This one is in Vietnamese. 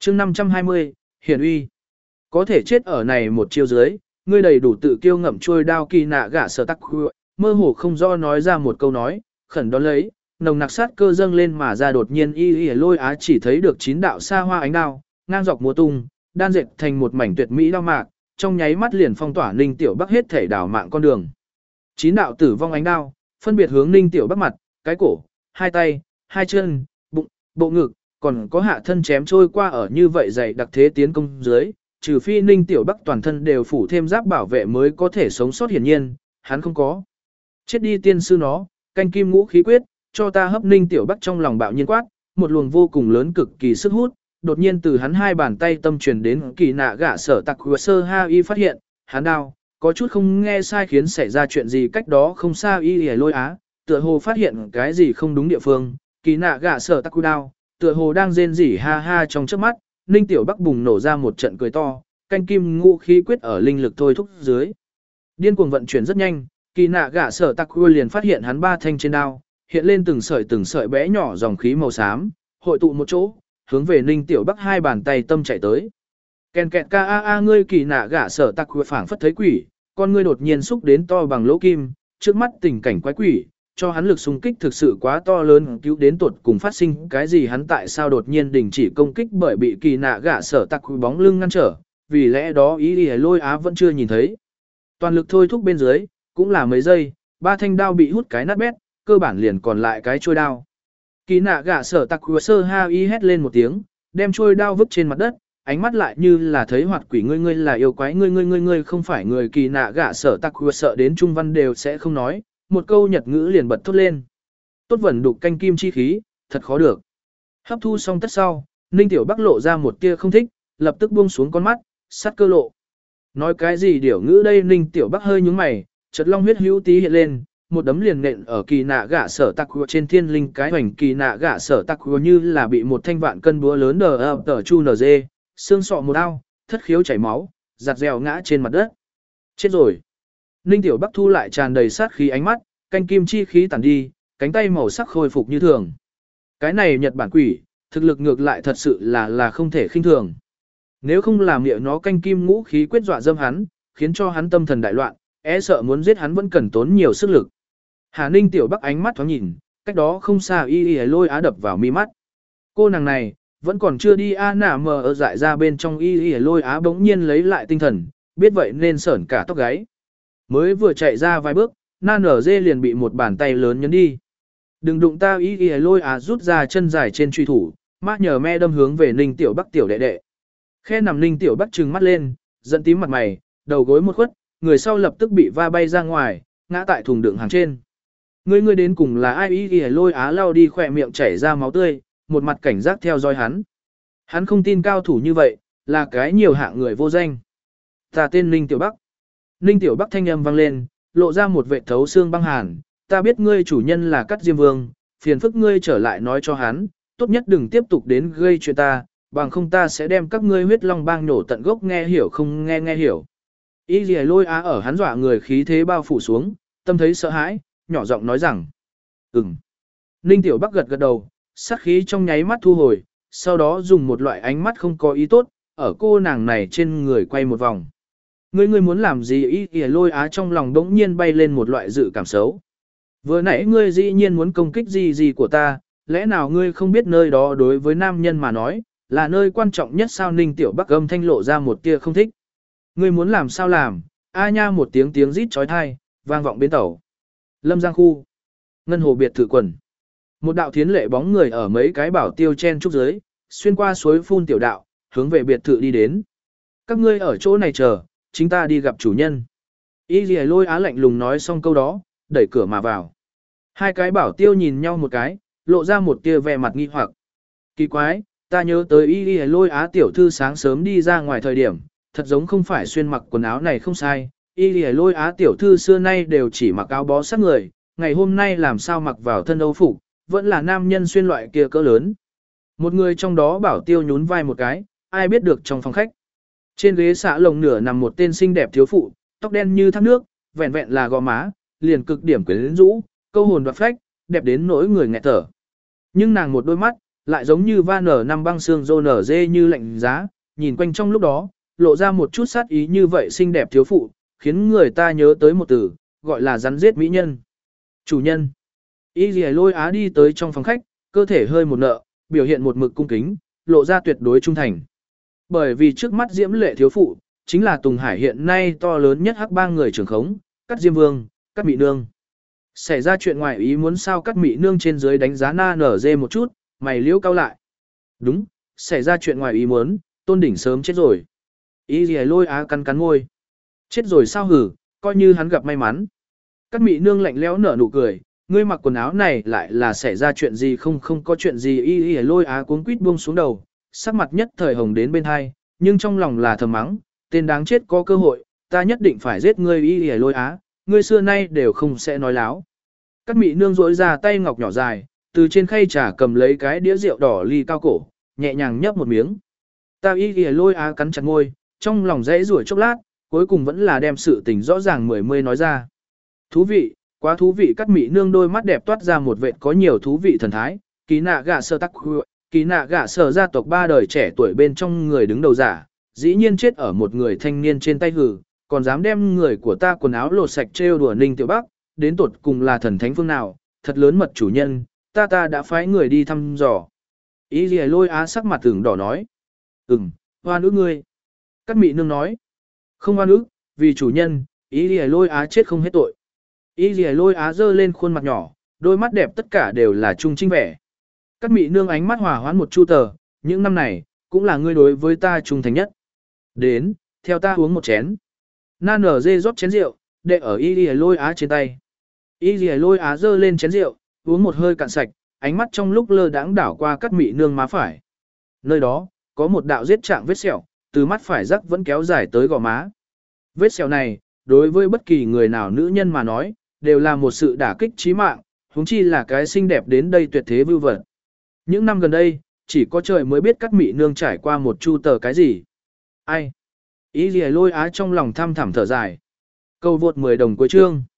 chương 520, hiển uy. Có thể chết ở này một chiêu dưới, ngươi đầy đủ tự kiêu ngậm trôi đao kỳ nạ gạ sở tắc khu, mơ hồ không do nói ra một câu nói, khẩn đón lấy, nồng nặc sát cơ dâng lên mà ra đột nhiên y lôi á chỉ thấy được 9 đạo xa hoa ánh đao, ngang dọc múa tung, đan dệt thành một mảnh tuyệt mỹ đao mạc, trong nháy mắt liền phong tỏa Ninh Tiểu Bắc hết thể đảo mạng con đường. 9 đạo tử vong ánh đao, phân biệt hướng Ninh Tiểu Bắc mặt, cái cổ, hai tay, hai chân, bụng, bộ ngực, còn có hạ thân chém trôi qua ở như vậy dày đặc thế tiến công dưới, trừ phi Ninh Tiểu Bắc toàn thân đều phủ thêm giáp bảo vệ mới có thể sống sót, hiển nhiên, hắn không có. Chết đi tiên sư nó, canh kim ngũ khí quyết, cho ta hấp Ninh Tiểu Bắc trong lòng bạo nhiên quát, một luồng vô cùng lớn cực kỳ sức hút, đột nhiên từ hắn hai bàn tay tâm truyền đến kỳ nạ gạ sở tặc hùa sơ ha y phát hiện, hắn đau, có chút không nghe sai khiến xảy ra chuyện gì cách đó không xa y lôi á, tựa hồ phát hiện cái gì không đúng địa phương, kỳ nạ gạ sở tặc hùa đau, tựa hồ đang rên rỉ ha ha trong chớp mắt, Ninh Tiểu Bắc bùng nổ ra một trận cười to, canh kim ngũ khí quyết ở linh lực thôi thúc dưới. Điên cuồng vận chuyển rất nhanh, kỳ nạ gạ sở tặc hùa liền phát hiện hắn ba thanh trên đao, hiện lên từng sợi bé nhỏ dòng khí màu xám, hội tụ một chỗ, hướng về Ninh Tiểu Bắc hai bàn tay tâm chạy tới. Kèn kẹt ca a ngươi kỳ nạ gạ sở tặc hùa phảng phất thấy quỷ, con ngươi đột nhiên xúc đến to bằng lỗ kim, trước mắt tình cảnh quái quỷ, cho hắn lực xung kích thực sự quá to lớn, cứu đến tột cùng phát sinh cái gì, hắn tại sao đột nhiên đình chỉ công kích bởi bị kỳ nạ gạ sở tặc hùa bóng lưng ngăn trở, vì lẽ đó ý lôi á vẫn chưa nhìn thấy. Toàn lực thôi thúc bên dưới, cũng là mấy giây, ba thanh đao bị hút cái nát bét, cơ bản liền còn lại cái trôi đao. Kỳ nạ gạ sở tặc hùa sơ ha y hét lên một tiếng, đem trôi đao vứt trên mặt đất, ánh mắt lại như là thấy hoạt quỷ, ngươi là yêu quái, ngươi không phải người. Kỳ nạ gạ sở tặc hùa sợ đến trung văn đều sẽ không nói, một câu Nhật ngữ liền bật thốt lên. Tốt vẩn đục canh kim chi khí, thật khó được. Hấp thu xong tất sau, Ninh Tiểu Bắc lộ ra một tia không thích, lập tức buông xuống con mắt, sắt cơ lộ. Nói cái gì điểu ngữ đây? Ninh Tiểu Bắc hơi nhướng mày, chợt long huyết hữu tí hiện lên, một đấm liền nện ở kỳ nạ gạ sở tặc hùa trên thiên linh cái hoành. Kỳ nạ gạ sở tặc hùa như là bị một thanh vạn cân búa lớn đờ tờ chu nở dê, xương sọ một ao, thất khiếu chảy máu, giặt dèo ngã trên mặt đất. Chết rồi. Ninh Tiểu Bắc thu lại tràn đầy sát khí ánh mắt, canh kim chi khí tản đi, cánh tay màu sắc khôi phục như thường. Cái này Nhật Bản quỷ, thực lực ngược lại thật sự là không thể khinh thường. Nếu không làm miệng nó canh kim ngũ khí quyết dọa dâm hắn, khiến cho hắn tâm thần đại loạn, e sợ muốn giết hắn vẫn cần tốn nhiều sức lực. Hà Ninh Tiểu Bắc ánh mắt thoáng nhìn, cách đó không xa y lôi á đập vào mi mắt. Cô nàng này, vẫn còn chưa đi nả mờ ở dại ra bên trong y lôi á bỗng nhiên lấy lại tinh thần, biết vậy nên sởn cả tóc gáy. Mới vừa chạy ra vài bước, na nở dê liền bị một bàn tay lớn nhấn đi. Đừng đụng ta! Y lôi á rút ra chân dài trên truy thủ, mát nhờ me đâm hướng về Ninh Tiểu Bắc tiểu đệ đệ. Khe nằm Ninh Tiểu Bắc trừng mắt lên, giận tím mặt mày, đầu gối một khuất, người sau lập tức bị va bay ra ngoài, ngã tại thùng đựng hàng trên. Ngươi đến cùng là ai? Y lôi á lau đi khỏe miệng chảy ra máu tươi, một mặt cảnh giác theo dõi hắn. Hắn không tin cao thủ như vậy, là cái nhiều hạng người vô danh. Ta tên Ninh Tiểu Bắc. Ninh Tiểu Bắc thanh âm vang lên, lộ ra một vệt thấu xương băng hàn. Ta biết ngươi chủ nhân là Cắt Diêm Vương, phiền phức ngươi trở lại nói cho hắn, tốt nhất đừng tiếp tục đến gây chuyện ta, bằng không ta sẽ đem các ngươi huyết long bang nổ tận gốc, nghe hiểu không? Nghe hiểu. Y lôi á ở hắn dọa người khí thế bao phủ xuống, tâm thấy sợ hãi, nhỏ giọng nói rằng. Ninh Tiểu Bắc gật gật đầu, sát khí trong nháy mắt thu hồi, sau đó dùng một loại ánh mắt không có ý tốt, ở cô nàng này trên người quay một vòng. Ngươi muốn làm gì? Y lôi á trong lòng đống nhiên bay lên một loại dự cảm xấu. Vừa nãy ngươi dĩ nhiên muốn công kích gì của ta, lẽ nào ngươi không biết nơi đó đối với nam nhân mà nói, là nơi quan trọng nhất sao? Ninh Tiểu Bắc âm thanh lộ ra một tia không thích. Ngươi muốn làm sao làm? A nha, một tiếng rít chói tai, vang vọng bến tàu. Lâm Giang khu. Ngân hồ biệt thự quần. Một đạo thiến lệ bóng người ở mấy cái bảo tiêu chen trúc dưới, xuyên qua suối phun tiểu đạo, hướng về biệt thự đi đến. Các ngươi ở chỗ này chờ, chính ta đi gặp chủ nhân. Y lôi á lạnh lùng nói xong câu đó, đẩy cửa mà vào. Hai cái bảo tiêu nhìn nhau một cái, lộ ra một tia vẻ mặt nghi hoặc. Kỳ quái, ta nhớ tới y lôi á tiểu thư sáng sớm đi ra ngoài thời điểm, thật giống không phải xuyên mặc quần áo này không sai. Y lôi á tiểu thư xưa nay đều chỉ mặc áo bó sát người, ngày hôm nay làm sao mặc vào thân âu phục, vẫn là nam nhân xuyên loại kia cỡ lớn. Một người trong đó bảo tiêu nhún vai một cái, ai biết được trong phòng khách. Trên ghế xạ lồng nửa nằm một tên xinh đẹp thiếu phụ, tóc đen như thác nước, vẹn vẹn là gò má, liền cực điểm quyến rũ, câu hồn đoạt phách, đẹp đến nỗi người nghẹt thở. Nhưng nàng một đôi mắt, lại giống như va nở năm băng xương rô nở dê như lạnh giá, nhìn quanh trong lúc đó, lộ ra một chút sát ý như vậy xinh đẹp thiếu phụ, khiến người ta nhớ tới một từ, gọi là rắn giết mỹ nhân. Chủ nhân. Y Lì Lôi Á đi tới trong phòng khách, cơ thể hơi một nợ, biểu hiện một mực cung kính, lộ ra tuyệt đối trung thành. Bởi vì trước mắt diễm lệ thiếu phụ, chính là Tùng Hải hiện nay to lớn nhất hắc bang người trưởng khống, Cát Diêm Vương, Cát Mị Nương. Xảy ra chuyện ngoài ý muốn sao Cát Mị Nương trên dưới đánh giá Na Nở Dê một chút, mày liễu cau lại. Đúng, xảy ra chuyện ngoài ý muốn, Tôn Đỉnh sớm chết rồi. Y Lì Lôi Á cắn cắn môi. Chết rồi sao hử, coi như hắn gặp may mắn. Cát Mị Nương lạnh lẽo nở nụ cười, ngươi mặc quần áo này lại là xảy ra chuyện gì không có chuyện gì. Y Lì Lôi Á cuống quýt buông xuống đầu, sắc mặt nhất thời hồng đến bên hai, nhưng trong lòng là thầm mắng, tên đáng chết có cơ hội, ta nhất định phải giết ngươi. Y Lì Lôi Á, ngươi xưa nay đều không sẽ nói láo. Cát Mị Nương duỗi ra tay ngọc nhỏ dài, từ trên khay trà cầm lấy cái đĩa rượu đỏ ly cao cổ, nhẹ nhàng nhấp một miếng. Ta Y Lì Lôi Á cắn chặt môi, trong lòng dãy rủa chốc lát, cuối cùng vẫn là đem sự tình rõ ràng mười mươi nói ra. Thú vị, quá thú vị. Cát Mị Nương đôi mắt đẹp toát ra một vệt có nhiều thú vị thần thái. Kỳ nạ gạ sở tắc khu, kỳ nạ gạ sở gia tộc 3 đời trẻ tuổi bên trong người đứng đầu giả, dĩ nhiên chết ở một người thanh niên trên tay hử, còn dám đem người của ta quần áo lột sạch trêu đùa Ninh Tiểu Bắc, đến tột cùng là thần thánh phương nào, thật lớn mật chủ nhân, ta đã phái người đi thăm dò. Y Lì Lôi Á sắc mặt tưởng đỏ nói. Hoan ức ngươi. Cát Mị Nương nói. Không hoan ức, vì chủ nhân, Y Lì Lôi Á chết không hết tội. Y Lì Lôi Á giơ lên khuôn mặt nhỏ, đôi mắt đẹp tất cả đều là trung trinh vẻ. Cát Mị Nương ánh mắt hòa hoãn một chu tờ, những năm này, cũng là ngươi đối với ta trung thành nhất. Đến, theo ta uống một chén. Na Nở Dê rót chén rượu, để ở Y Lì Lôi Á trên tay. Y Lì Lôi Á giơ lên chén rượu, uống một hơi cạn sạch, ánh mắt trong lúc lơ đãng đảo qua Cát Mị Nương má phải. Nơi đó, có một đạo giết trạng vết sẹo, từ mắt phải rắc vẫn kéo dài tới gò má. Vết sẹo này, đối với bất kỳ người nào nữ nhân mà nói, đều là một sự đả kích chí mạng, huống chi là cái xinh đẹp đến đây tuyệt thế vưu vật. Những năm gần đây, chỉ có trời mới biết Cát Mị Nương trải qua một chu tờ cái gì. Ai? Y Lì Lôi Á trong lòng thăm thẳm thở dài. Cầu vượt 10 đồng cuối chương.